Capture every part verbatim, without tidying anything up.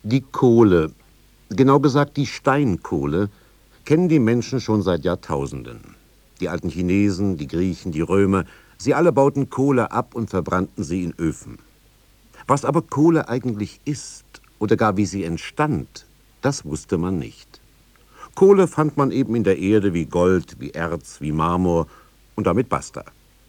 Die Kohle, genau gesagt die Steinkohle, kennen die Menschen schon seit Jahrtausenden. Die alten Chinesen, die Griechen, die Römer, sie alle bauten Kohle ab und verbrannten sie in Öfen. Was aber Kohle eigentlich ist oder gar wie sie entstand, das wusste man nicht. Kohle fand man eben in der Erde wie Gold, wie Erz, wie Marmor und damit basta.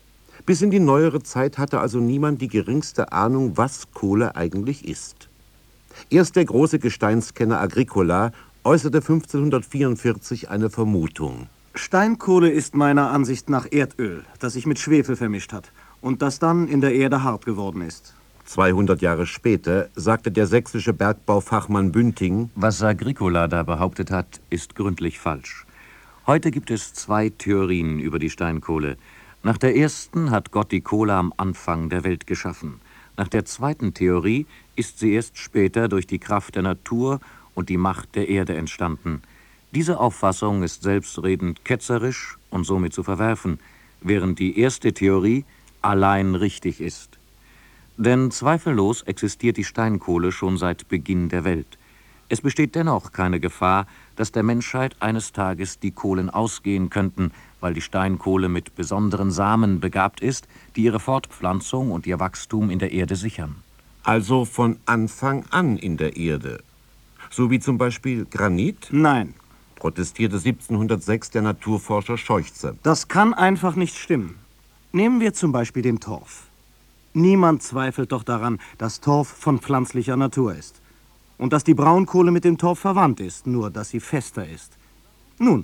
Bis in die neuere Zeit hatte also niemand die geringste Ahnung, was Kohle eigentlich ist. Erst der große Gesteinskenner Agricola äußerte fünfzehnhundertvierundvierzig eine Vermutung. Steinkohle ist meiner Ansicht nach Erdöl, das sich mit Schwefel vermischt hat und das dann in der Erde hart geworden ist. zweihundert Jahre später sagte der sächsische Bergbaufachmann Bünding: Was Agricola da behauptet hat, ist gründlich falsch. Heute gibt es zwei Theorien über die Steinkohle. Nach der ersten hat Gott die Kohle am Anfang der Welt geschaffen. Nach der zweiten Theorie ist sie erst später durch die Kraft der Natur und die Macht der Erde entstanden. Diese Auffassung ist selbstredend ketzerisch und somit zu verwerfen, während die erste Theorie allein richtig ist. Denn zweifellos existiert die Steinkohle schon seit Beginn der Welt. Es besteht dennoch keine Gefahr, dass der Menschheit eines Tages die Kohlen ausgehen könnten, weil die Steinkohle mit besonderen Samen begabt ist, die ihre Fortpflanzung und ihr Wachstum in der Erde sichern. Also von Anfang an in der Erde. So wie zum Beispiel Granit? Nein. Protestierte siebzehnhundertsechs der Naturforscher Scheuchzer. Das kann einfach nicht stimmen. Nehmen wir zum Beispiel den Torf. Niemand zweifelt doch daran, dass Torf von pflanzlicher Natur ist. Und dass die Braunkohle mit dem Torf verwandt ist, nur dass sie fester ist. Nun,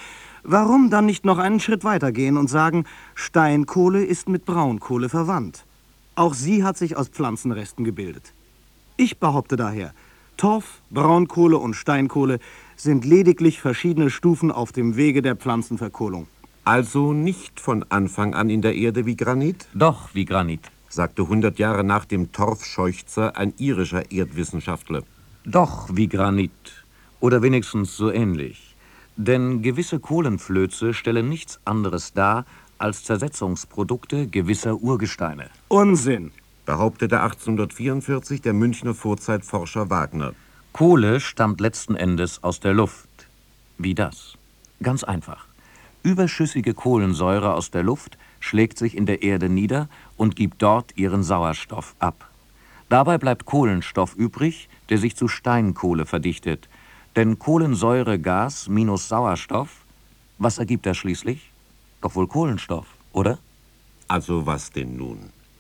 warum dann nicht noch einen Schritt weiter gehen und sagen, Steinkohle ist mit Braunkohle verwandt? Auch sie hat sich aus Pflanzenresten gebildet. Ich behaupte daher, Torf, Braunkohle und Steinkohle sind lediglich verschiedene Stufen auf dem Wege der Pflanzenverkohlung. Also nicht von Anfang an in der Erde wie Granit? Doch wie Granit, sagte hundert Jahre nach dem Torfscheuchzer ein irischer Erdwissenschaftler. Doch wie Granit, oder wenigstens so ähnlich. Denn gewisse Kohlenflöze stellen nichts anderes dar als Zersetzungsprodukte gewisser Urgesteine. Unsinn, behauptete achtzehnhundertvierundvierzig der Münchner Vorzeitforscher Wagner. Kohle stammt letzten Endes aus der Luft. Wie das? Ganz einfach. Überschüssige Kohlensäure aus der Luft schlägt sich in der Erde nieder und gibt dort ihren Sauerstoff ab. Dabei bleibt Kohlenstoff übrig, der sich zu Steinkohle verdichtet. Denn Kohlensäuregas minus Sauerstoff, was ergibt das schließlich? Doch wohl Kohlenstoff, oder? Also was denn nun?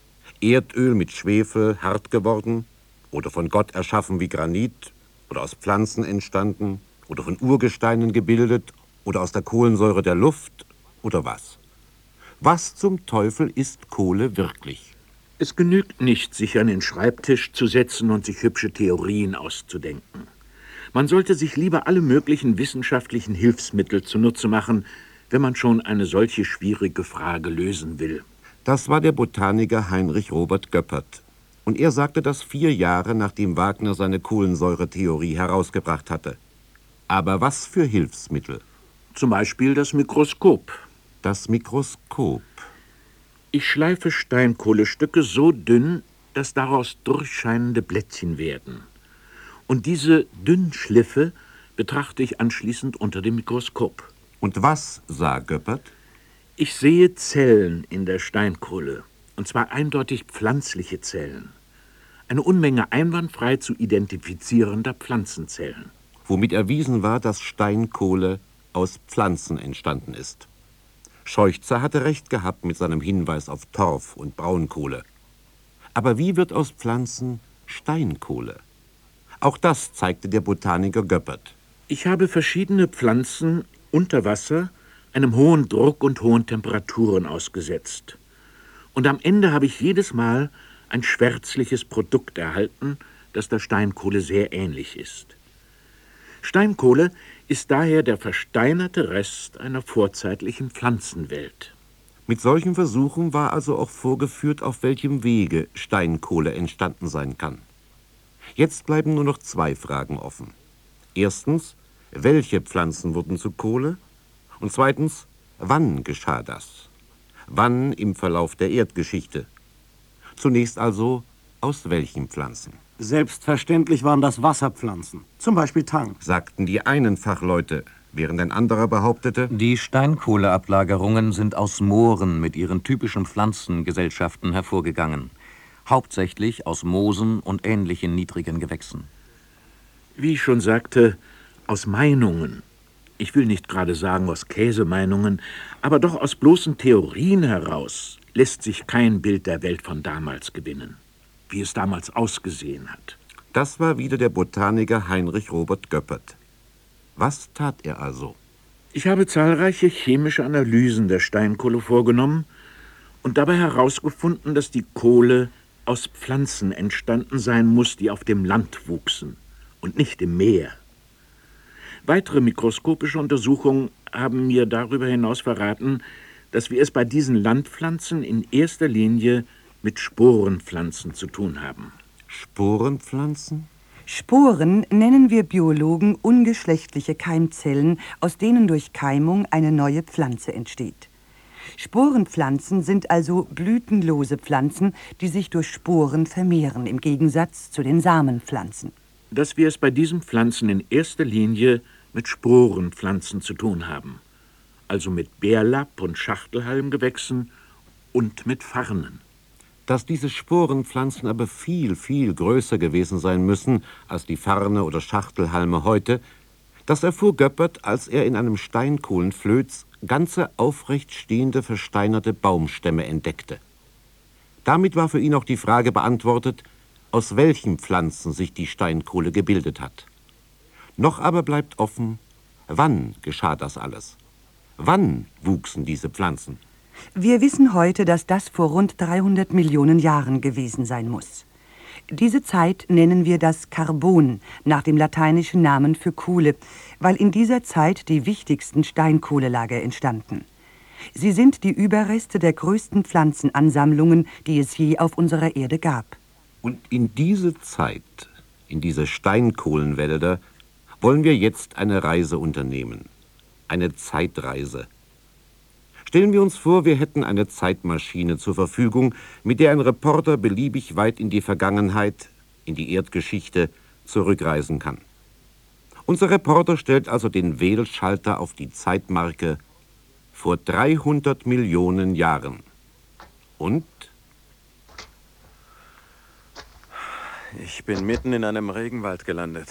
Erdöl mit Schwefel, hart geworden? Oder von Gott erschaffen wie Granit? Oder aus Pflanzen entstanden? Oder von Urgesteinen gebildet? Oder aus der Kohlensäure der Luft? Oder was? Was zum Teufel ist Kohle wirklich? Es genügt nicht, sich an den Schreibtisch zu setzen und sich hübsche Theorien auszudenken. Man sollte sich lieber alle möglichen wissenschaftlichen Hilfsmittel zunutze machen, wenn man schon eine solche schwierige Frage lösen will. Das war der Botaniker Heinrich Robert Göppert. Und er sagte das vier Jahre, nachdem Wagner seine Kohlensäuretheorie herausgebracht hatte. Aber was für Hilfsmittel? Zum Beispiel das Mikroskop. Das Mikroskop. Ich schleife Steinkohlestücke so dünn, dass daraus durchscheinende Blättchen werden. Und diese Dünnschliffe betrachte ich anschließend unter dem Mikroskop. Und was sah Göppert? Ich sehe Zellen in der Steinkohle, und zwar eindeutig pflanzliche Zellen. Eine Unmenge einwandfrei zu identifizierender Pflanzenzellen. Womit erwiesen war, dass Steinkohle aus Pflanzen entstanden ist. Scheuchzer hatte recht gehabt mit seinem Hinweis auf Torf und Braunkohle. Aber wie wird aus Pflanzen Steinkohle? Auch das zeigte der Botaniker Göppert. Ich habe verschiedene Pflanzen unter Wasser einem hohen Druck und hohen Temperaturen ausgesetzt. Und am Ende habe ich jedes Mal ein schwärzliches Produkt erhalten, das der Steinkohle sehr ähnlich ist. Steinkohle ist daher der versteinerte Rest einer vorzeitlichen Pflanzenwelt. Mit solchen Versuchen war also auch vorgeführt, auf welchem Wege Steinkohle entstanden sein kann. Jetzt bleiben nur noch zwei Fragen offen. Erstens, welche Pflanzen wurden zu Kohle? Und zweitens, wann geschah das? Wann im Verlauf der Erdgeschichte? Zunächst also, aus welchen Pflanzen? Selbstverständlich waren das Wasserpflanzen, zum Beispiel Tang. Sagten die einen Fachleute, während ein anderer behauptete, Die Steinkohleablagerungen sind aus Mooren mit ihren typischen Pflanzengesellschaften hervorgegangen. Hauptsächlich aus Moosen und ähnlichen niedrigen Gewächsen. Wie ich schon sagte, aus Meinungen. Ich will nicht gerade sagen aus Käsemeinungen, aber doch aus bloßen Theorien heraus lässt sich kein Bild der Welt von damals gewinnen, wie es damals ausgesehen hat. das war wieder der Botaniker Heinrich Robert Göppert. Was tat er also? Ich habe zahlreiche chemische Analysen der Steinkohle vorgenommen und dabei herausgefunden, dass die Kohle aus Pflanzen entstanden sein muss, die auf dem Land wuchsen und nicht im Meer. Weitere mikroskopische Untersuchungen haben mir darüber hinaus verraten, dass wir es bei diesen Landpflanzen in erster Linie mit Sporenpflanzen zu tun haben. Sporenpflanzen? Sporen nennen wir Biologen ungeschlechtliche Keimzellen, aus denen durch Keimung eine neue Pflanze entsteht. Sporenpflanzen sind also blütenlose Pflanzen, die sich durch Sporen vermehren, im Gegensatz zu den Samenpflanzen. Dass wir es bei diesen Pflanzen in erster Linie mit Sporenpflanzen zu tun haben, also mit Bärlapp- und Schachtelhalmgewächsen und mit Farnen. Dass diese Sporenpflanzen aber viel, viel größer gewesen sein müssen als die Farne oder Schachtelhalme heute, das erfuhr Göppert, als er in einem Steinkohlenflöz ganze aufrecht stehende, versteinerte Baumstämme entdeckte. Damit war für ihn auch die Frage beantwortet, aus welchen Pflanzen sich die Steinkohle gebildet hat. Noch aber bleibt offen, wann geschah das alles? Wann wuchsen diese Pflanzen? Wir wissen heute, dass das vor rund dreihundert Millionen Jahren gewesen sein muss. Diese Zeit nennen wir das Karbon, nach dem lateinischen Namen für Kohle, weil in dieser Zeit die wichtigsten Steinkohlelager entstanden. Sie sind die Überreste der größten Pflanzenansammlungen, die es je auf unserer Erde gab. Und in diese Zeit, in diese Steinkohlenwälder, wollen wir jetzt eine Reise unternehmen. Eine Zeitreise. Stellen wir uns vor, wir hätten eine Zeitmaschine zur Verfügung, mit der ein Reporter beliebig weit in die Vergangenheit, in die Erdgeschichte, zurückreisen kann. Unser Reporter stellt also den Wählschalter auf die Zeitmarke vor dreihundert Millionen Jahren. Und? Ich bin mitten in einem Regenwald gelandet.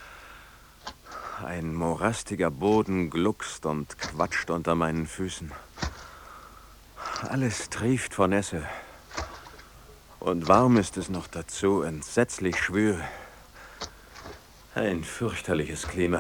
Ein morastiger Boden gluckst und quatscht unter meinen Füßen. Alles trieft vor Nässe. Und warm ist es noch dazu, entsetzlich schwül. Ein fürchterliches Klima.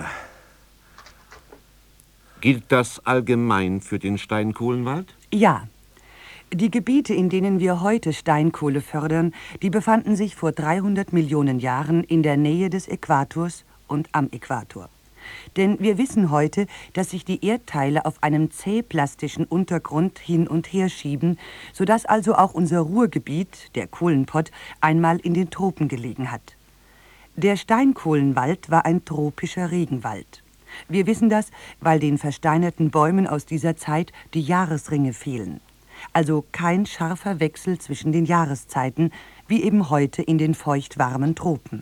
Gilt das allgemein für den Steinkohlenwald? Ja. Die Gebiete, in denen wir heute Steinkohle fördern, die befanden sich vor dreihundert Millionen Jahren in der Nähe des Äquators und am Äquator. Denn wir wissen heute, dass sich die Erdteile auf einem zähplastischen Untergrund hin und her schieben, sodass also auch unser Ruhrgebiet, der Kohlenpott, einmal in den Tropen gelegen hat. Der Steinkohlenwald war ein tropischer Regenwald. Wir wissen das, weil den versteinerten Bäumen aus dieser Zeit die Jahresringe fehlen. Also kein scharfer Wechsel zwischen den Jahreszeiten, wie eben heute in den feuchtwarmen Tropen.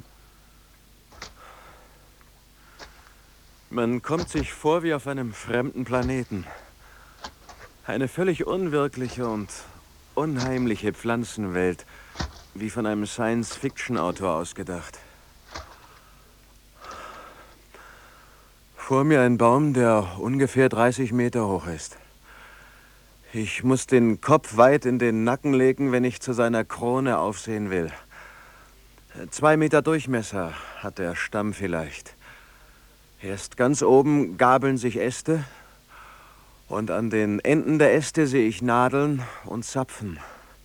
Man kommt sich vor wie auf einem fremden Planeten. Eine völlig unwirkliche und unheimliche Pflanzenwelt, wie von einem Science-Fiction-Autor ausgedacht. Vor mir ein Baum, der ungefähr dreißig Meter hoch ist. Ich muss den Kopf weit in den Nacken legen, wenn ich zu seiner Krone aufsehen will. Zwei Meter Durchmesser hat der Stamm vielleicht. Erst ganz oben gabeln sich Äste und an den Enden der Äste sehe ich Nadeln und Zapfen.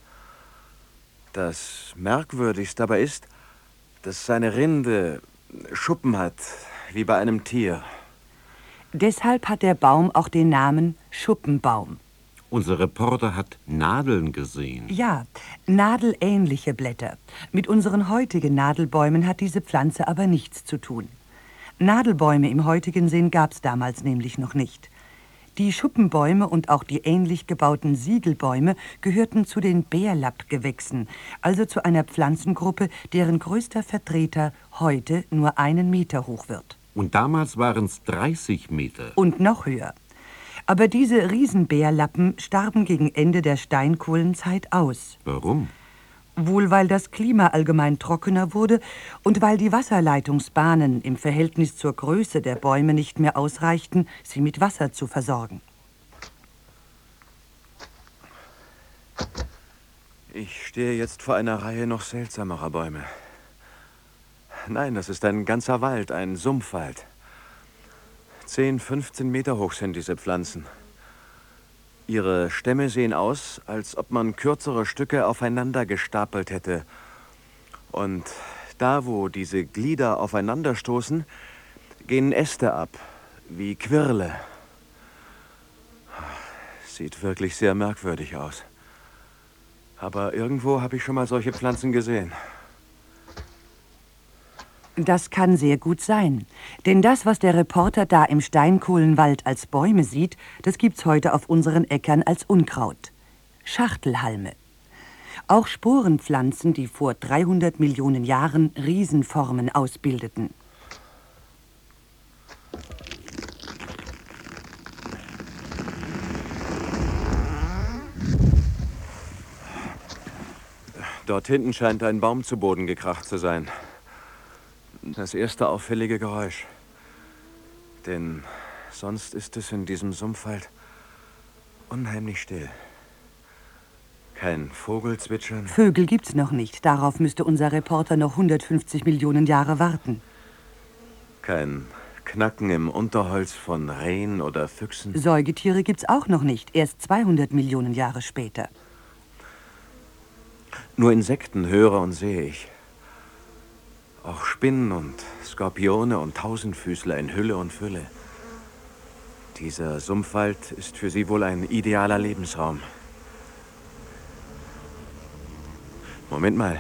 Das Merkwürdigste aber ist, dass seine Rinde Schuppen hat, wie bei einem Tier. Deshalb hat der Baum auch den Namen Schuppenbaum. Unser Reporter hat Nadeln gesehen. Ja, nadelähnliche Blätter. Mit unseren heutigen Nadelbäumen hat diese Pflanze aber nichts zu tun. Nadelbäume im heutigen Sinn gab es damals nämlich noch nicht. Die Schuppenbäume und auch die ähnlich gebauten Siegelbäume gehörten zu den Bärlappgewächsen, also zu einer Pflanzengruppe, deren größter Vertreter heute nur einen Meter hoch wird. Und damals waren es dreißig Meter. Und noch höher. Aber diese Riesenbärlappen starben gegen Ende der Steinkohlenzeit aus. Warum? Wohl weil das Klima allgemein trockener wurde und weil die Wasserleitungsbahnen im Verhältnis zur Größe der Bäume nicht mehr ausreichten, sie mit Wasser zu versorgen. Ich stehe jetzt vor einer Reihe noch seltsamerer Bäume. Nein, das ist ein ganzer Wald, ein Sumpfwald. Zehn, fünfzehn Meter hoch sind diese Pflanzen. Ihre Stämme sehen aus, als ob man kürzere Stücke aufeinander gestapelt hätte. Und da, wo diese Glieder aufeinanderstoßen, gehen Äste ab, wie Quirle. Sieht wirklich sehr merkwürdig aus. Aber irgendwo habe ich schon mal solche Pflanzen gesehen. Das kann sehr gut sein. Denn das, was der Reporter da im Steinkohlenwald als Bäume sieht, das gibt's heute auf unseren Äckern als Unkraut. Schachtelhalme. Auch Sporenpflanzen, die vor dreihundert Millionen Jahren Riesenformen ausbildeten. Dort hinten scheint ein Baum zu Boden gekracht zu sein. Das erste auffällige Geräusch. Denn sonst ist es in diesem Sumpfwald unheimlich still. Kein Vogelzwitschern. Vögel gibt's noch nicht. Darauf müsste unser Reporter noch hundertfünfzig Millionen Jahre warten. Kein Knacken im Unterholz von Rehen oder Füchsen. Säugetiere gibt's auch noch nicht. Erst zweihundert Millionen Jahre später. Nur Insekten höre und sehe ich. Auch Spinnen und Skorpione und Tausendfüßler in Hülle und Fülle. Dieser Sumpfwald ist für sie wohl ein idealer Lebensraum. Moment mal.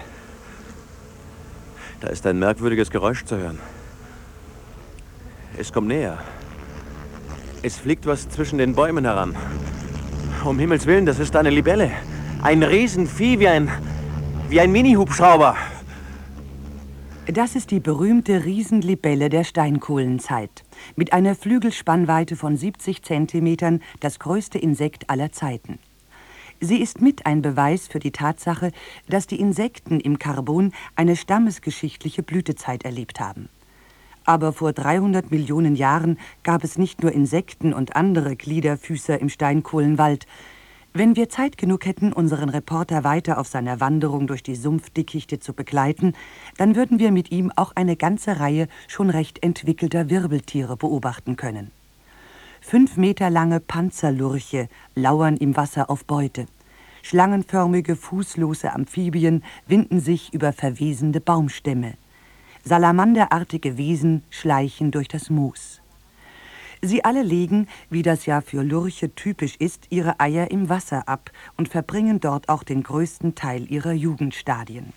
Da ist ein merkwürdiges Geräusch zu hören. Es kommt näher. Es fliegt was zwischen den Bäumen heran. Um Himmels Willen, das ist eine Libelle. Ein Riesenvieh wie ein, wie ein Mini-Hubschrauber. Das ist die berühmte Riesenlibelle der Steinkohlenzeit. Mit einer Flügelspannweite von siebzig Zentimetern das größte Insekt aller Zeiten. Sie ist mit ein Beweis für die Tatsache, dass die Insekten im Karbon eine stammesgeschichtliche Blütezeit erlebt haben. Aber vor dreihundert Millionen Jahren gab es nicht nur Insekten und andere Gliederfüßer im Steinkohlenwald. Wenn wir Zeit genug hätten, unseren Reporter weiter auf seiner Wanderung durch die Sumpfdickichte zu begleiten, dann würden wir mit ihm auch eine ganze Reihe schon recht entwickelter Wirbeltiere beobachten können. Fünf Meter lange Panzerlurche lauern im Wasser auf Beute. Schlangenförmige, fußlose Amphibien winden sich über verwesende Baumstämme. Salamanderartige Wesen schleichen durch das Moos. Sie alle legen, wie das ja für Lurche typisch ist, ihre Eier im Wasser ab und verbringen dort auch den größten Teil ihrer Jugendstadien.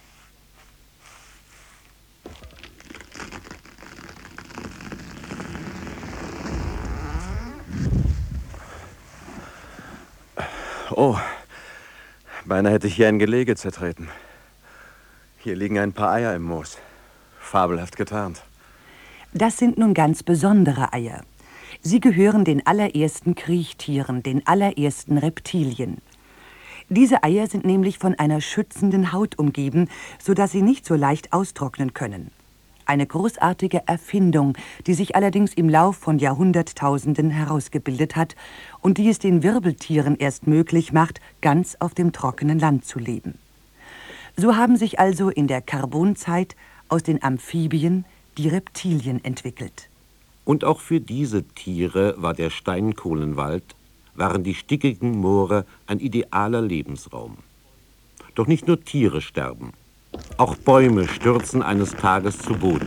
Oh, beinahe hätte ich hier ein Gelege zertreten. Hier liegen ein paar Eier im Moos. Fabelhaft getarnt. Das sind nun ganz besondere Eier. Sie gehören den allerersten Kriechtieren, den allerersten Reptilien. Diese Eier sind nämlich von einer schützenden Haut umgeben, sodass sie nicht so leicht austrocknen können. Eine großartige Erfindung, die sich allerdings im Lauf von Jahrhunderttausenden herausgebildet hat und die es den Wirbeltieren erst möglich macht, ganz auf dem trockenen Land zu leben. So haben sich also in der Karbonzeit aus den Amphibien die Reptilien entwickelt. Und auch für diese Tiere war der Steinkohlenwald, waren die stickigen Moore ein idealer Lebensraum. Doch nicht nur Tiere sterben. Auch Bäume stürzen eines Tages zu Boden.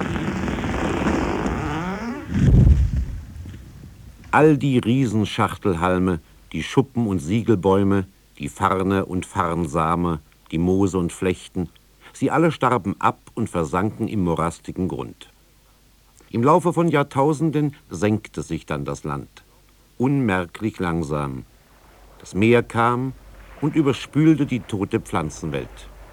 All die Riesenschachtelhalme, die Schuppen- und Siegelbäume, die Farne und Farnsame, die Moose und Flechten, sie alle starben ab und versanken im morastigen Grund. Im Laufe von Jahrtausenden senkte sich dann das Land. unmerklich langsam. Das Meer kam und überspülte die tote Pflanzenwelt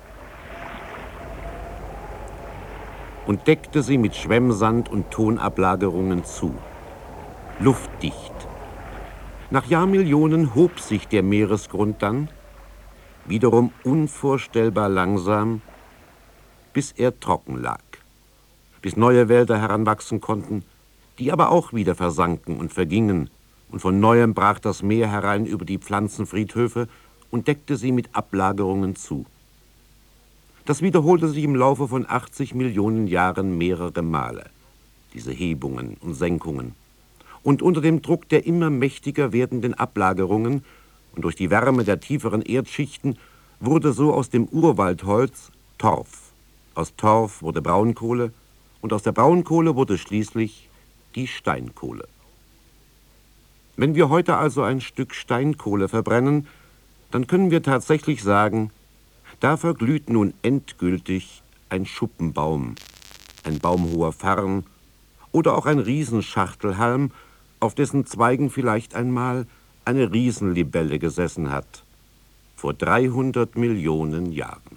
und deckte sie mit Schwemmsand und Tonablagerungen zu. Luftdicht. Nach Jahrmillionen hob sich der Meeresgrund dann, wiederum unvorstellbar langsam, bis er trocken lag, bis neue Wälder heranwachsen konnten, die aber auch wieder versanken und vergingen, und von neuem brach das Meer herein über die Pflanzenfriedhöfe und deckte sie mit Ablagerungen zu. Das wiederholte sich im Laufe von achtzig Millionen Jahren mehrere Male, diese Hebungen und Senkungen. Und unter dem Druck der immer mächtiger werdenden Ablagerungen und durch die Wärme der tieferen Erdschichten wurde so aus dem Urwaldholz Torf. Aus Torf wurde Braunkohle und aus der Braunkohle wurde schließlich die Steinkohle. Wenn wir heute also ein Stück Steinkohle verbrennen, dann können wir tatsächlich sagen, da verglüht nun endgültig ein Schuppenbaum, ein baumhoher Farn oder auch ein Riesenschachtelhalm, auf dessen Zweigen vielleicht einmal eine Riesenlibelle gesessen hat, vor dreihundert Millionen Jahren.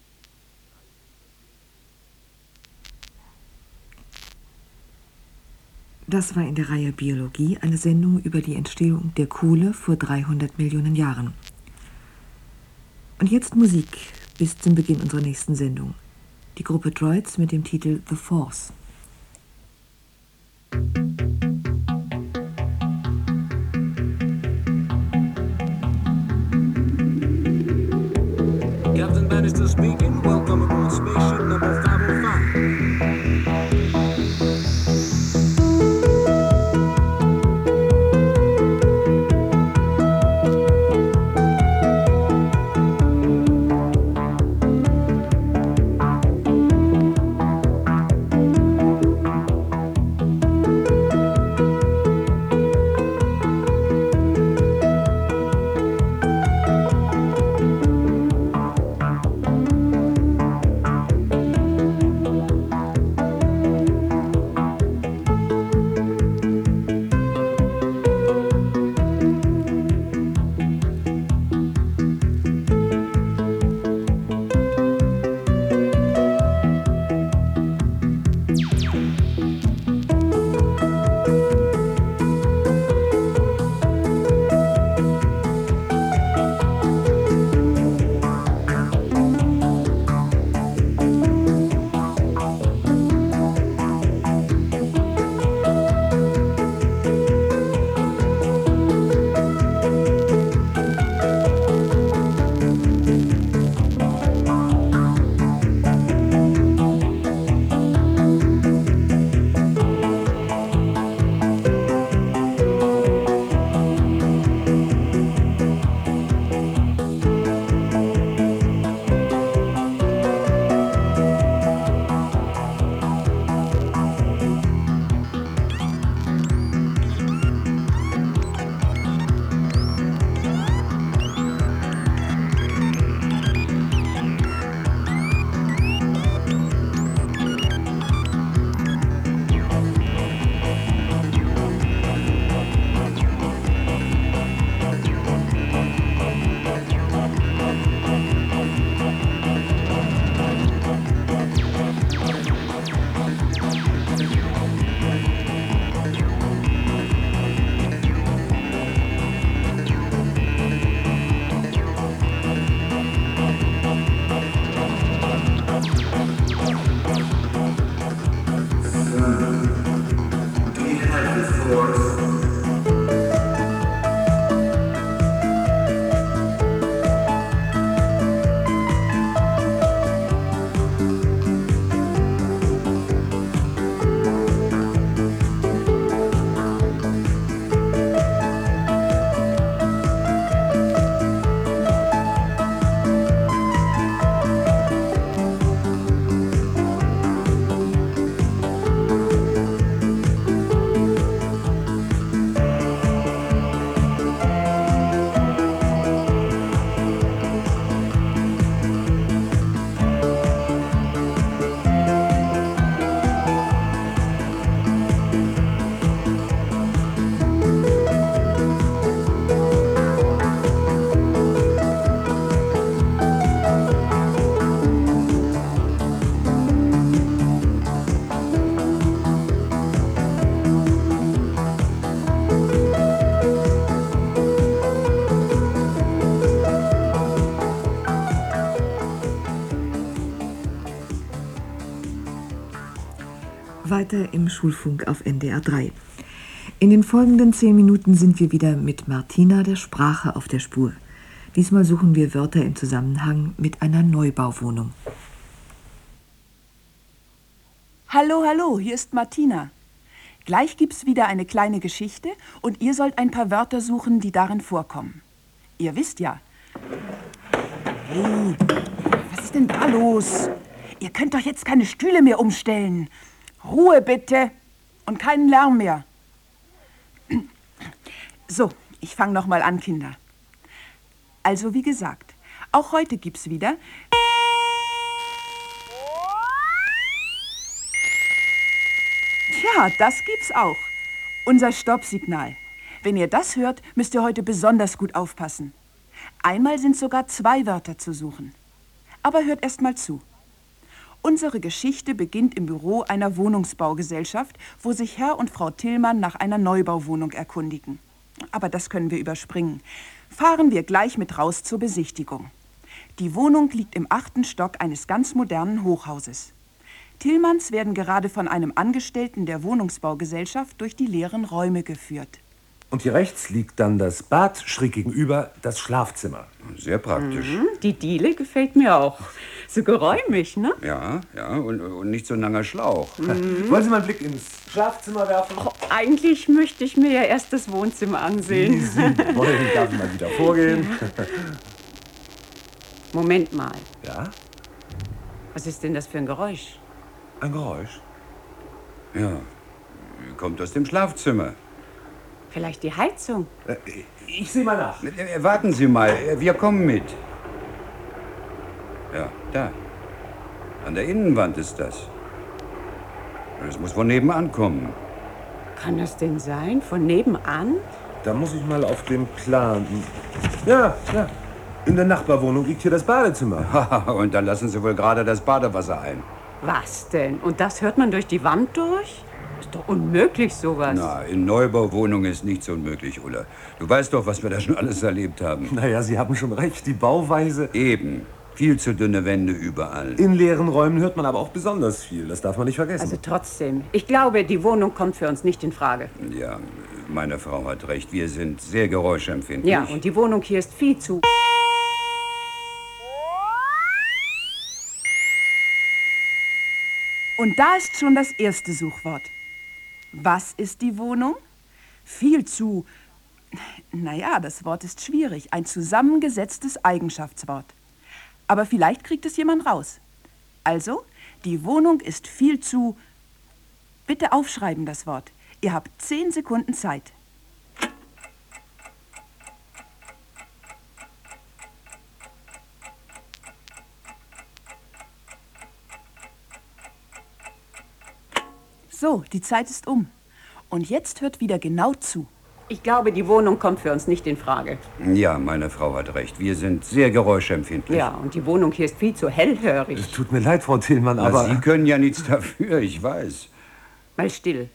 Das war in der Reihe Biologie eine Sendung über die Entstehung der Kohle vor dreihundert Millionen Jahren. Und jetzt Musik bis zum Beginn unserer nächsten Sendung. Die Gruppe Droids mit dem Titel The Force. Captain Bannister speaking. Welcome aboard spaceship number five oh five. Weiter im Schulfunk auf N D R drei. In den folgenden zehn Minuten sind wir wieder mit Martina der Sprache auf der Spur. Diesmal suchen wir Wörter im Zusammenhang mit einer Neubauwohnung. Hallo, hallo, hier ist Martina. Gleich gibt's wieder eine kleine Geschichte und ihr sollt ein paar Wörter suchen, die darin vorkommen. Ihr wisst ja. Hey, was ist denn da los? Ihr könnt doch jetzt keine Stühle mehr umstellen. Ruhe bitte und keinen Lärm mehr. So, ich fange noch mal an, Kinder. Also wie gesagt, auch heute gibt's wieder... Tja, das gibt's auch. Unser Stoppsignal. Wenn ihr das hört, müsst ihr heute besonders gut aufpassen. Einmal sind sogar zwei Wörter zu suchen. Aber hört erst mal zu. Unsere Geschichte beginnt im Büro einer Wohnungsbaugesellschaft, wo sich Herr und Frau Tillmann nach einer Neubauwohnung erkundigen. Aber das können wir überspringen. Fahren wir gleich mit raus zur Besichtigung. Die Wohnung liegt im achten Stock eines ganz modernen Hochhauses. Tillmanns werden gerade von einem Angestellten der Wohnungsbaugesellschaft durch die leeren Räume geführt. Und hier rechts liegt dann das Bad, schräg gegenüber das Schlafzimmer. Sehr praktisch. Mhm, die Diele gefällt mir auch. So geräumig, ne? Ja, ja, und, und nicht so ein langer Schlauch. Mhm. Wollen Sie mal einen Blick ins Schlafzimmer werfen? Oh, eigentlich möchte ich mir ja erst das Wohnzimmer ansehen. Sie wollen, darf ich mal wieder vorgehen? Moment mal. Ja? Was ist denn das für ein Geräusch? Ein Geräusch? Ja, kommt aus dem Schlafzimmer. Vielleicht die Heizung? Äh, ich sehe mal nach. Äh, warten Sie mal, wir kommen mit. Ja, da. An der Innenwand ist das. Das muss von nebenan kommen. Kann das denn sein? Von nebenan? Da muss ich mal auf den Plan. Ja, ja. In der Nachbarwohnung liegt hier das Badezimmer. Und dann lassen Sie wohl gerade das Badewasser ein. Was denn? Und das hört man durch die Wand durch? Ist doch unmöglich, sowas. Na, in Neubauwohnungen ist nichts unmöglich, Ulla. Du weißt doch, was wir da schon alles erlebt haben. Naja, Sie haben schon recht. Die Bauweise... Eben. Viel zu dünne Wände überall. In leeren Räumen hört man aber auch besonders viel. Das darf man nicht vergessen. Also trotzdem. Ich glaube, die Wohnung kommt für uns nicht in Frage. Ja, meine Frau hat recht. Wir sind sehr geräuschempfindlich. Ja, und die Wohnung hier ist viel zu... Und da ist schon das erste Suchwort. Was ist die Wohnung? Viel zu... Naja, das Wort ist schwierig. Ein zusammengesetztes Eigenschaftswort. Aber vielleicht kriegt es jemand raus. Also, die Wohnung ist viel zu... Bitte aufschreiben das Wort. Ihr habt zehn Sekunden Zeit. So, die Zeit ist um. Und jetzt hört wieder genau zu. Ich glaube, die Wohnung kommt für uns nicht in Frage. Ja, meine Frau hat recht. Wir sind sehr geräuschempfindlich. Ja, und die Wohnung hier ist viel zu hellhörig. Es tut mir leid, Frau Tillmann, aber... Na, Sie können ja nichts dafür, ich weiß. Mal still.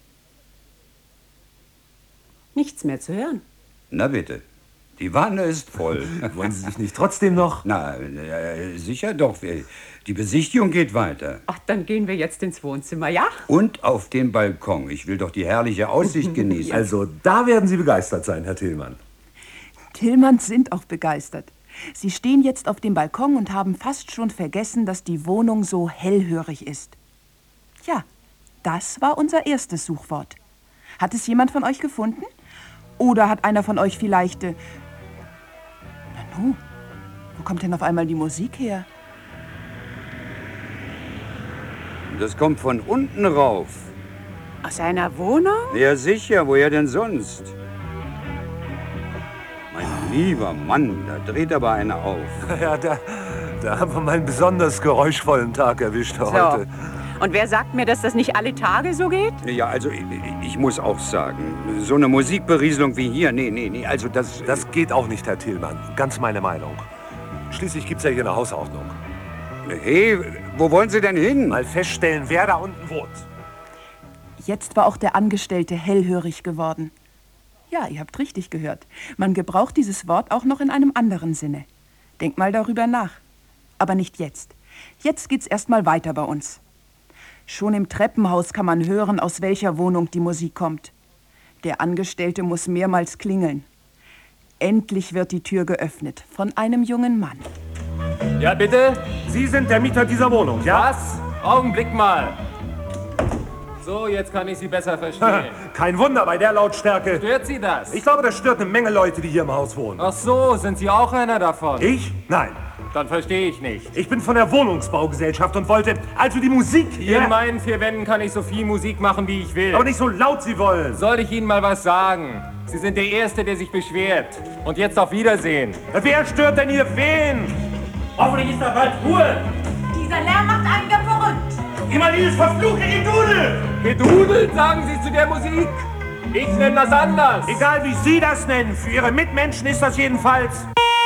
Nichts mehr zu hören. Na bitte. Die Wanne ist voll. Wollen Sie sich nicht trotzdem noch? Na, äh, sicher doch. Die Besichtigung geht weiter. Ach, dann gehen wir jetzt ins Wohnzimmer, ja? Und auf den Balkon. Ich will doch die herrliche Aussicht genießen. Also, da werden Sie begeistert sein, Herr Tillmann. Tillmanns sind auch begeistert. Sie stehen jetzt auf dem Balkon und haben fast schon vergessen, dass die Wohnung so hellhörig ist. Ja, das war unser erstes Suchwort. Hat es jemand von euch gefunden? Oder hat einer von euch vielleicht... Äh Nanu, wo kommt denn auf einmal die Musik her? Das kommt von unten rauf. Aus einer Wohnung? Ja, sicher. Woher denn sonst? Mein lieber Mann, da dreht aber einer auf. Ja, da, da haben wir mal einen besonders geräuschvollen Tag erwischt heute. So. Und wer sagt mir, dass das nicht alle Tage so geht? Ja, also ich, ich muss auch sagen, so eine Musikberieselung wie hier, nee, nee, nee, also das... Das geht auch nicht, Herr Tillmann. Ganz meine Meinung. Schließlich gibt's ja hier eine Hausordnung. Hey, wo wollen Sie denn hin? Mal feststellen, wer da unten wohnt. Jetzt war auch der Angestellte hellhörig geworden. Ja, ihr habt richtig gehört. Man gebraucht dieses Wort auch noch in einem anderen Sinne. Denkt mal darüber nach. Aber nicht jetzt. Jetzt geht's erst mal weiter bei uns. Schon im Treppenhaus kann man hören, aus welcher Wohnung die Musik kommt. Der Angestellte muss mehrmals klingeln. Endlich wird die Tür geöffnet von einem jungen Mann. Ja, bitte? Sie sind der Mieter dieser Wohnung, ja? Was? Augenblick mal. So, jetzt kann ich Sie besser verstehen. Kein Wunder bei der Lautstärke. Stört Sie das? Ich glaube, das stört eine Menge Leute, die hier im Haus wohnen. Ach so, sind Sie auch einer davon? Ich? Nein. Dann verstehe ich nicht. Ich bin von der Wohnungsbaugesellschaft und wollte also die Musik hier... In meinen vier Wänden kann ich so viel Musik machen, wie ich will. Aber nicht so laut Sie wollen. Soll ich Ihnen mal was sagen? Sie sind der Erste, der sich beschwert. Und jetzt auf Wiedersehen. Wer stört denn hier wen? Hoffentlich ist da bald Ruhe. Dieser Lärm macht einen ja verrückt. Immer dieses verfluchte Gedudel! Gedudelt, sagen Sie zu der Musik? Ich nenne das anders. Egal wie Sie das nennen, für Ihre Mitmenschen ist das jedenfalls...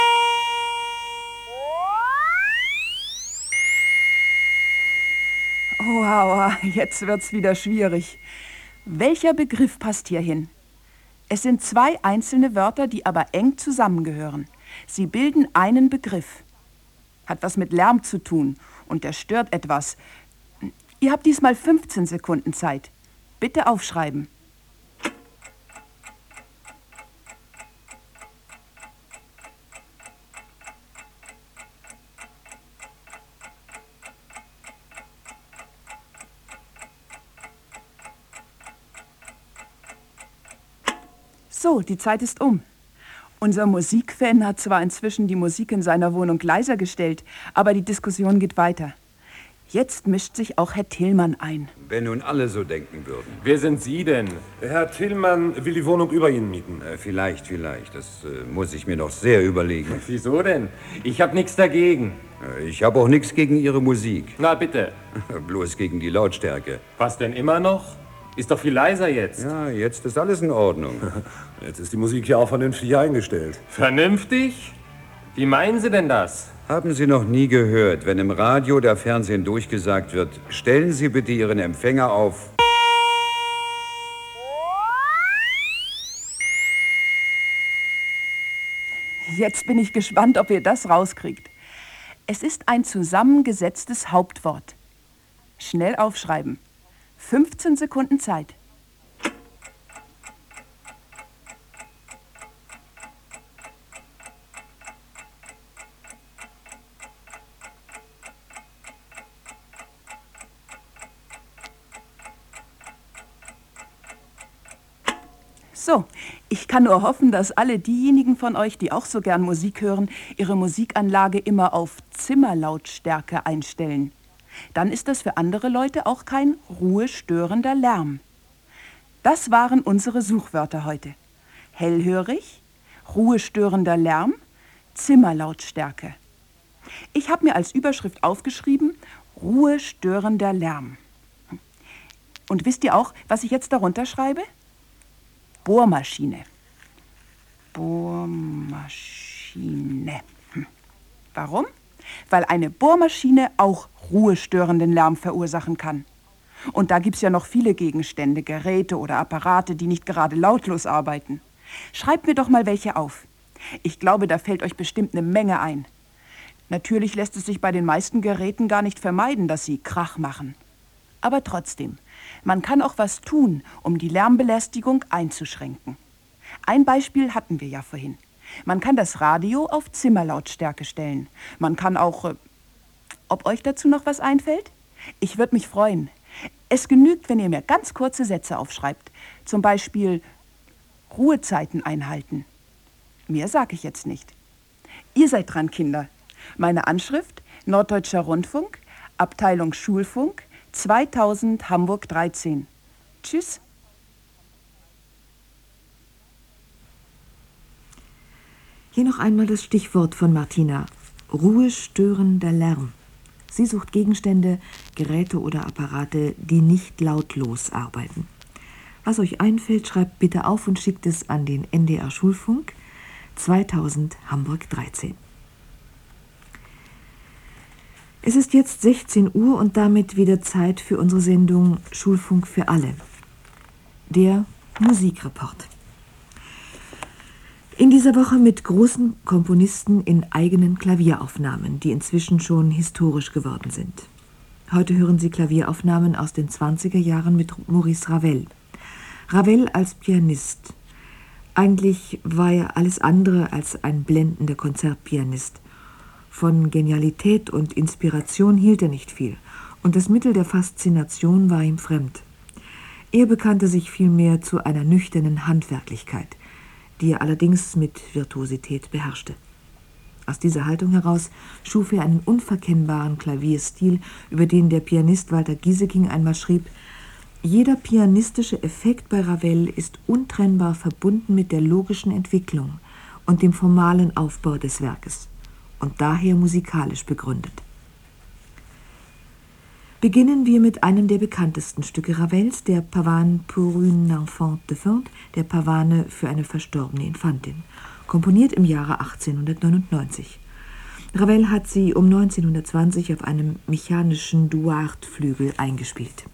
Oh, aua, jetzt wird's wieder schwierig. Welcher Begriff passt hier hin? Es sind zwei einzelne Wörter, die aber eng zusammengehören. Sie bilden einen Begriff. Hat was mit Lärm zu tun und der stört etwas. Ihr habt diesmal fünfzehn Sekunden Zeit. Bitte aufschreiben. So, die Zeit ist um. Unser Musikfan hat zwar inzwischen die Musik in seiner Wohnung leiser gestellt, aber die Diskussion geht weiter. Jetzt mischt sich auch Herr Tillmann ein. Wenn nun alle so denken würden. Wer sind Sie denn? Herr Tillmann will die Wohnung über Ihnen mieten. Äh, vielleicht, vielleicht. Das äh, muss ich mir noch sehr überlegen. Wieso denn? Ich habe nichts dagegen. Äh, ich habe auch nichts gegen Ihre Musik. Na bitte. Bloß gegen die Lautstärke. Was denn immer noch? Ist doch viel leiser jetzt. Ja, jetzt ist alles in Ordnung. Jetzt ist die Musik ja auch vernünftig eingestellt. Vernünftig? Wie meinen Sie denn das? Haben Sie noch nie gehört, wenn im Radio oder Fernsehen durchgesagt wird, stellen Sie bitte Ihren Empfänger auf... Jetzt bin ich gespannt, ob ihr das rauskriegt. Es ist ein zusammengesetztes Hauptwort. Schnell aufschreiben. fünfzehn Sekunden Zeit. So, ich kann nur hoffen, dass alle diejenigen von euch, die auch so gern Musik hören, ihre Musikanlage immer auf Zimmerlautstärke einstellen. Dann ist das für andere Leute auch kein ruhestörender Lärm. Das waren unsere Suchwörter heute. Hellhörig, ruhestörender Lärm, Zimmerlautstärke. Ich habe mir als Überschrift aufgeschrieben, ruhestörender Lärm. Und wisst ihr auch, was ich jetzt darunter schreibe? Bohrmaschine. Bohrmaschine. Hm. Warum? Weil eine Bohrmaschine auch ruhestörenden Lärm verursachen kann. Und da gibt's ja noch viele Gegenstände, Geräte oder Apparate, die nicht gerade lautlos arbeiten. Schreibt mir doch mal welche auf. Ich glaube, da fällt euch bestimmt eine Menge ein. Natürlich lässt es sich bei den meisten Geräten gar nicht vermeiden, dass sie Krach machen. Aber trotzdem, man kann auch was tun, um die Lärmbelästigung einzuschränken. Ein Beispiel hatten wir ja vorhin. Man kann das Radio auf Zimmerlautstärke stellen. Man kann auch... Äh, ob euch dazu noch was einfällt? Ich würde mich freuen. Es genügt, wenn ihr mir ganz kurze Sätze aufschreibt. Zum Beispiel Ruhezeiten einhalten. Mehr sage ich jetzt nicht. Ihr seid dran, Kinder. Meine Anschrift, Norddeutscher Rundfunk, Abteilung Schulfunk, zweitausend Hamburg dreizehn. Tschüss. Hier noch einmal das Stichwort von Martina. Ruhestörender Lärm. Sie sucht Gegenstände, Geräte oder Apparate, die nicht lautlos arbeiten. Was euch einfällt, schreibt bitte auf und schickt es an den N D R Schulfunk, zweitausend Hamburg dreizehn. Es ist jetzt sechzehn Uhr und damit wieder Zeit für unsere Sendung Schulfunk für alle. Der Musikreport. In dieser Woche mit großen Komponisten in eigenen Klavieraufnahmen, die inzwischen schon historisch geworden sind. Heute hören Sie Klavieraufnahmen aus den zwanziger Jahren mit Maurice Ravel. Ravel als Pianist. Eigentlich war er alles andere als ein blendender Konzertpianist. Von Genialität und Inspiration hielt er nicht viel, und das Mittel der Faszination war ihm fremd. Er bekannte sich vielmehr zu einer nüchternen Handwerklichkeit, die er allerdings mit Virtuosität beherrschte. Aus dieser Haltung heraus schuf er einen unverkennbaren Klavierstil, über den der Pianist Walter Gieseking einmal schrieb: Jeder pianistische Effekt bei Ravel ist untrennbar verbunden mit der logischen Entwicklung und dem formalen Aufbau des Werkes und daher musikalisch begründet. Beginnen wir mit einem der bekanntesten Stücke Ravels, der Pavane pour une enfant défunte, der Pavane für eine verstorbene Infantin, komponiert im Jahre achtzehnhundertneunundneunzig. Ravel hat sie um neunzehnhundertzwanzig auf einem mechanischen Duart-Flügel eingespielt.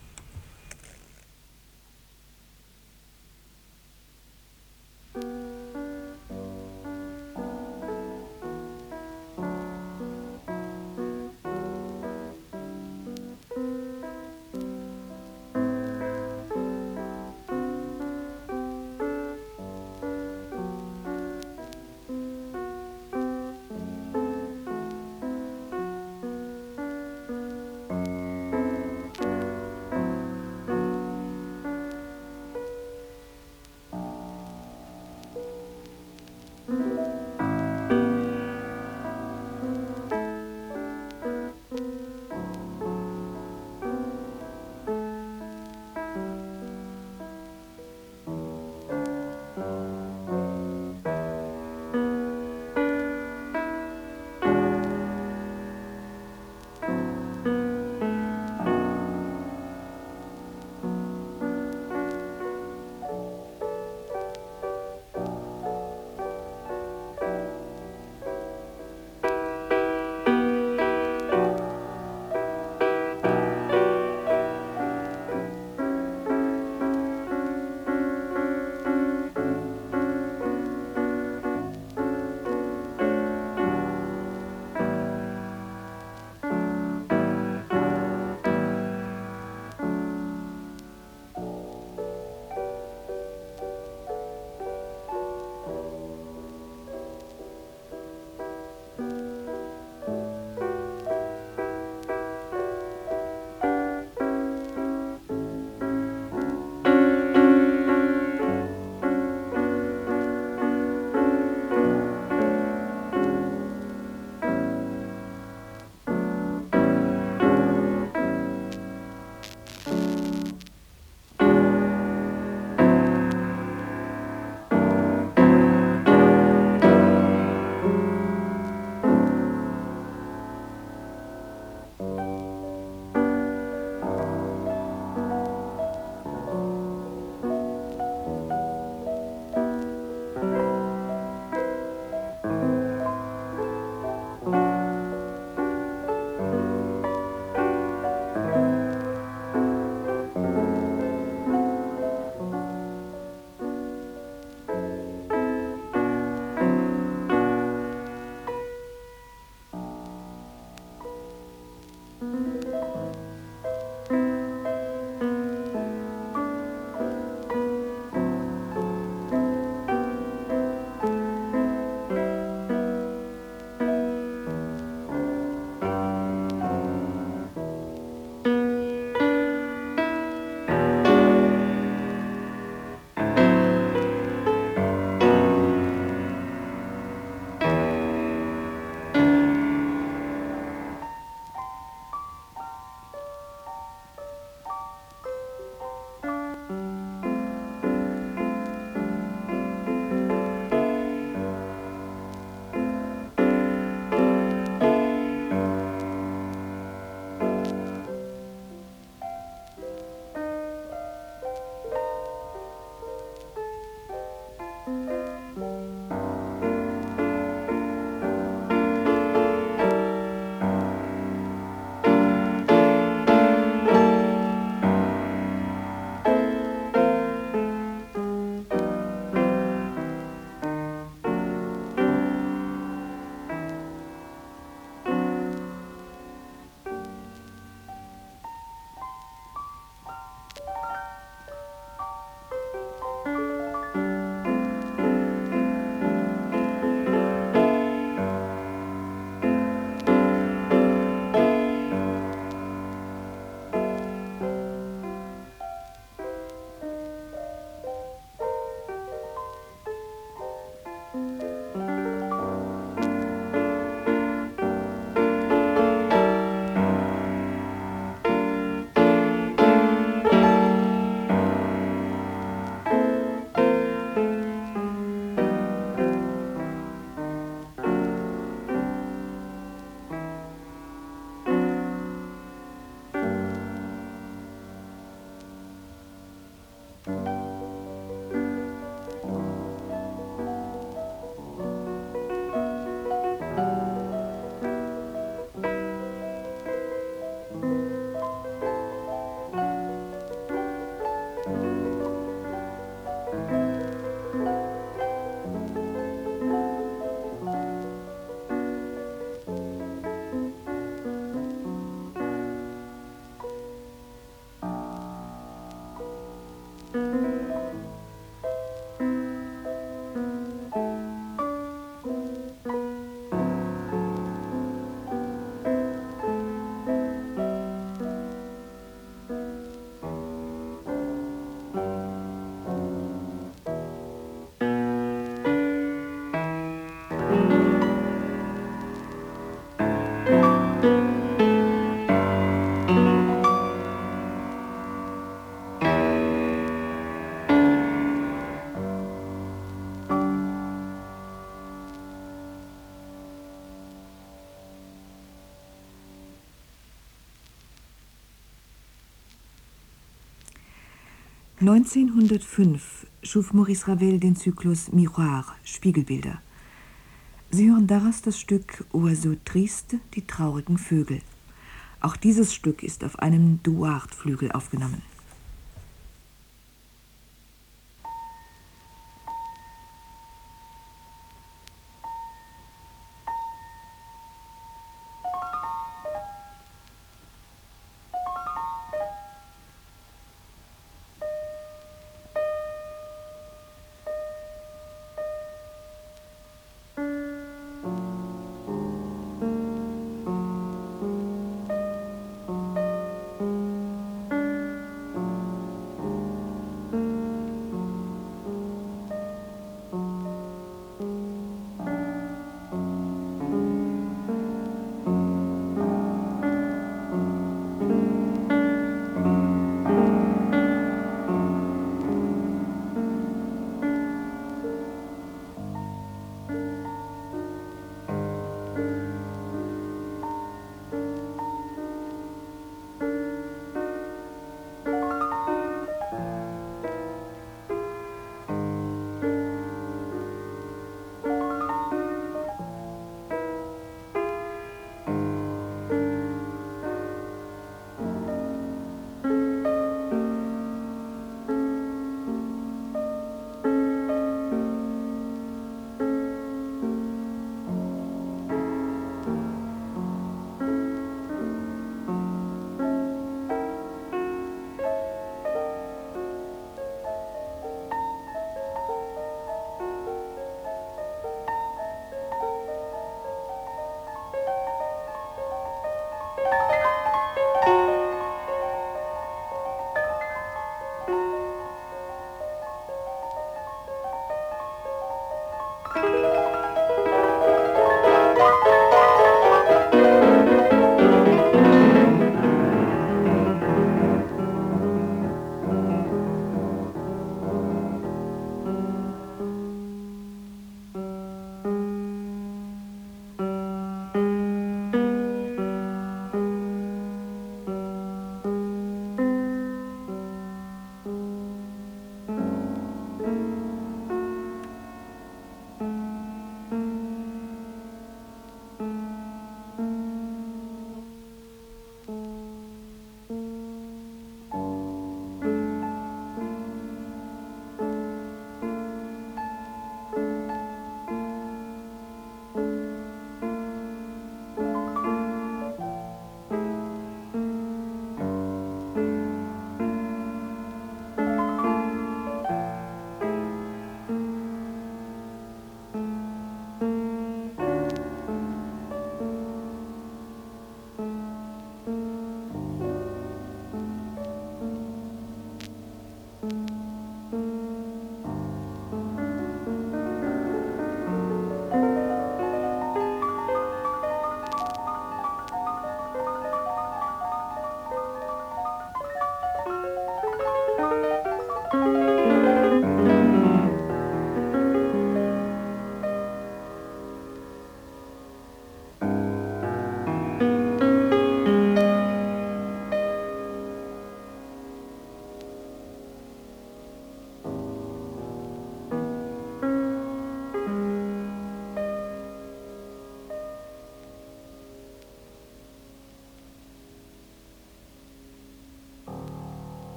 neunzehnhundertfünf schuf Maurice Ravel den Zyklus Miroir, Spiegelbilder. Sie hören daraus das Stück Oiseau triste, die traurigen Vögel. Auch dieses Stück ist auf einem Duard-Flügel aufgenommen.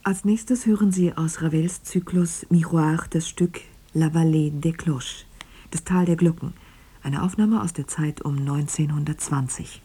Als nächstes hören Sie aus Ravels Zyklus Miroir das Stück La Vallée des Cloches, das Tal der Glocken, eine Aufnahme aus der Zeit um neunzehnhundertzwanzig.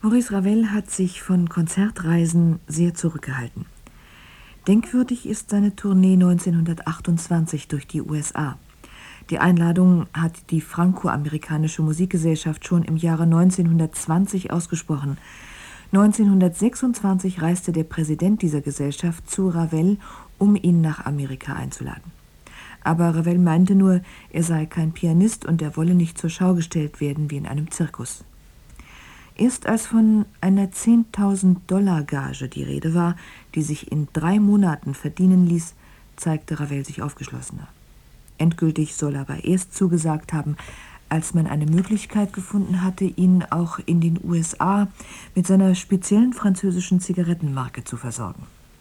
Maurice Ravel hat sich von Konzertreisen sehr zurückgehalten. Denkwürdig ist seine Tournee neunzehnhundertachtundzwanzig durch die U S A. Die Einladung hat die Franco-Amerikanische Musikgesellschaft schon im Jahre neunzehnhundertzwanzig ausgesprochen. neunzehnhundertsechsundzwanzig reiste der Präsident dieser Gesellschaft zu Ravel, um ihn nach Amerika einzuladen. Aber Ravel meinte nur, er sei kein Pianist und er wolle nicht zur Schau gestellt werden wie in einem Zirkus. Erst als von einer zehntausend Dollar Gage die Rede war, die sich in drei Monaten verdienen ließ, zeigte Ravel sich aufgeschlossener. Endgültig soll er aber erst zugesagt haben, als man eine Möglichkeit gefunden hatte, ihn auch in den U S A mit seiner speziellen französischen Zigarettenmarke zu versorgen.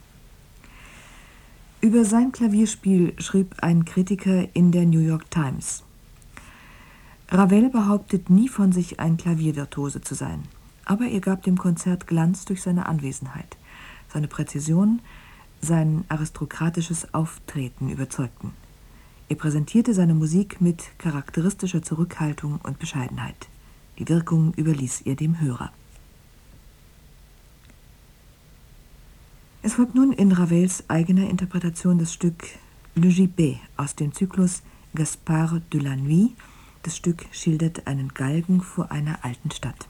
Über sein Klavierspiel schrieb ein Kritiker in der New York Times: Ravel behauptet nie von sich, ein Klaviervirtuose zu sein, aber er gab dem Konzert Glanz durch seine Anwesenheit. Seine Präzision, sein aristokratisches Auftreten überzeugten. Er präsentierte seine Musik mit charakteristischer Zurückhaltung und Bescheidenheit. Die Wirkung überließ er dem Hörer. Es folgt nun in Ravels eigener Interpretation das Stück Le Gibet aus dem Zyklus Gaspard de la Nuit. Das Stück schildert einen Galgen vor einer alten Stadt.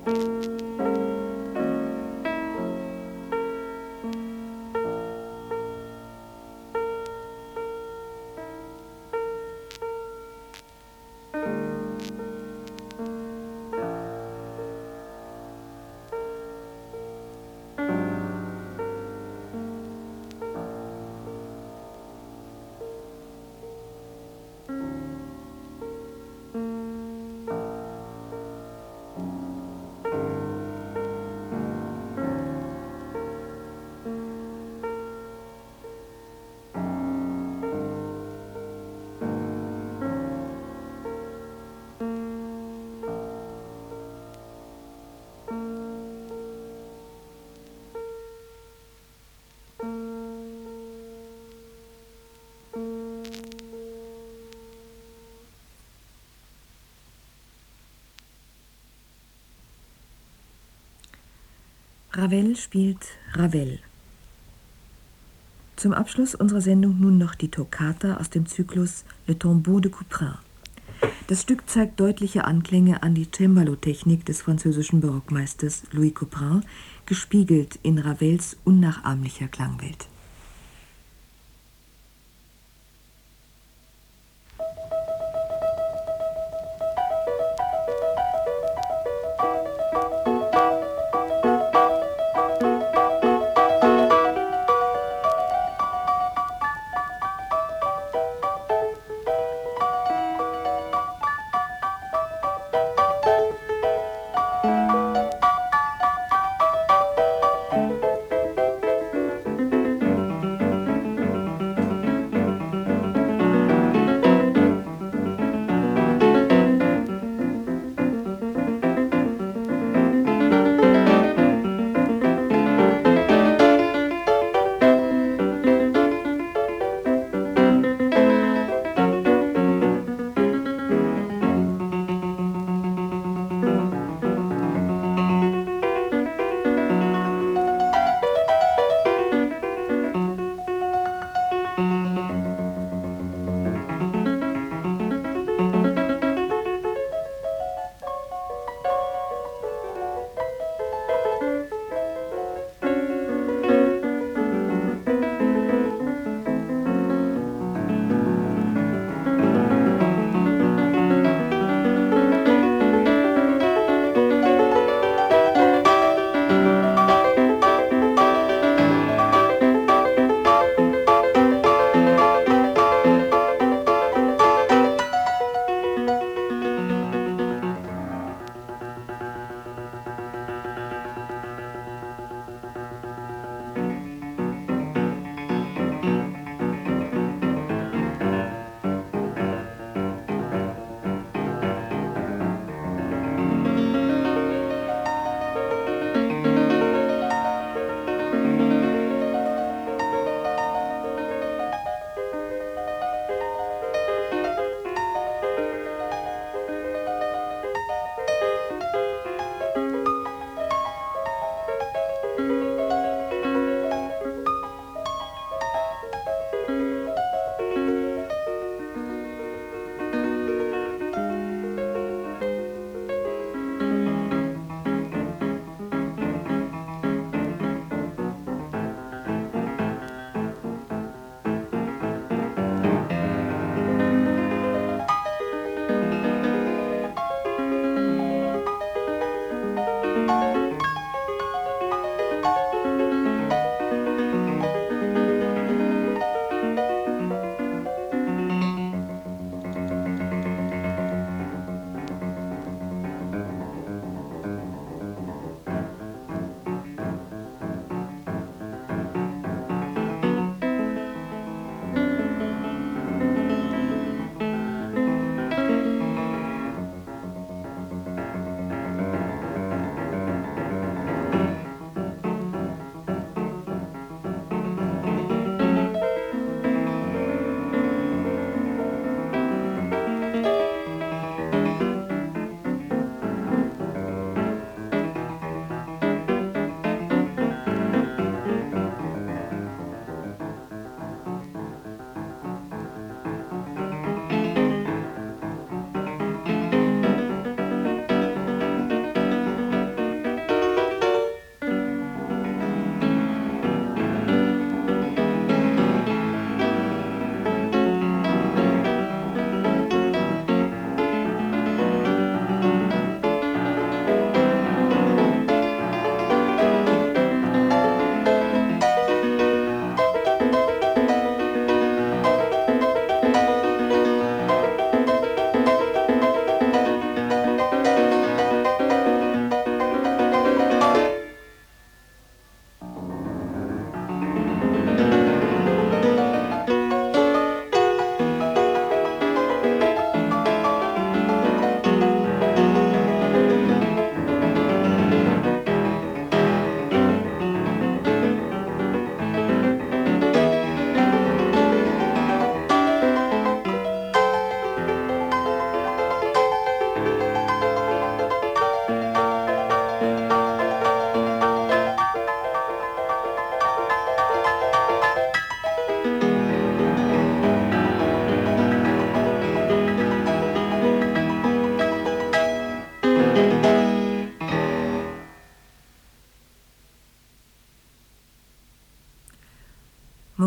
Ravel spielt Ravel. Zum Abschluss unserer Sendung nun noch die Toccata aus dem Zyklus Le Tombeau de Couperin. Das Stück zeigt deutliche Anklänge an die Cembalo-Technik des französischen Barockmeisters Louis Couperin, gespiegelt in Ravels unnachahmlicher Klangwelt.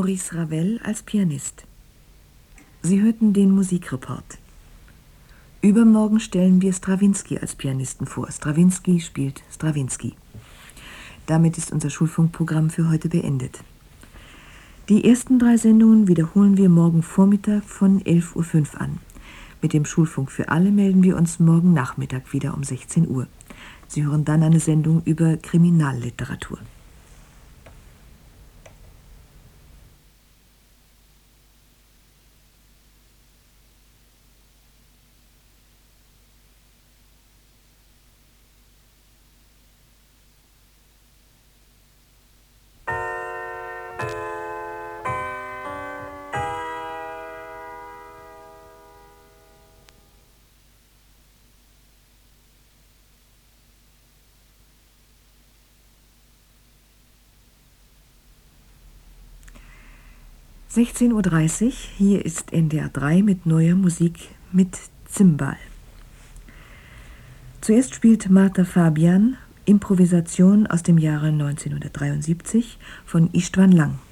Maurice Ravel als Pianist. Sie hörten den Musikreport. Übermorgen stellen wir Strawinsky als Pianisten vor. Strawinsky spielt Strawinsky. Damit ist unser Schulfunkprogramm für heute beendet. Die ersten drei Sendungen wiederholen wir morgen Vormittag von elf Uhr fünf an. Mit dem Schulfunk für alle melden wir uns morgen Nachmittag wieder um sechzehn Uhr. Sie hören dann eine Sendung über Kriminalliteratur. sechzehn Uhr dreißig, hier ist N D R drei mit neuer Musik mit Zimbal. Zuerst spielt Martha Fabian Improvisation aus dem Jahre neunzehnhundertdreiundsiebzig von Istvan Lang.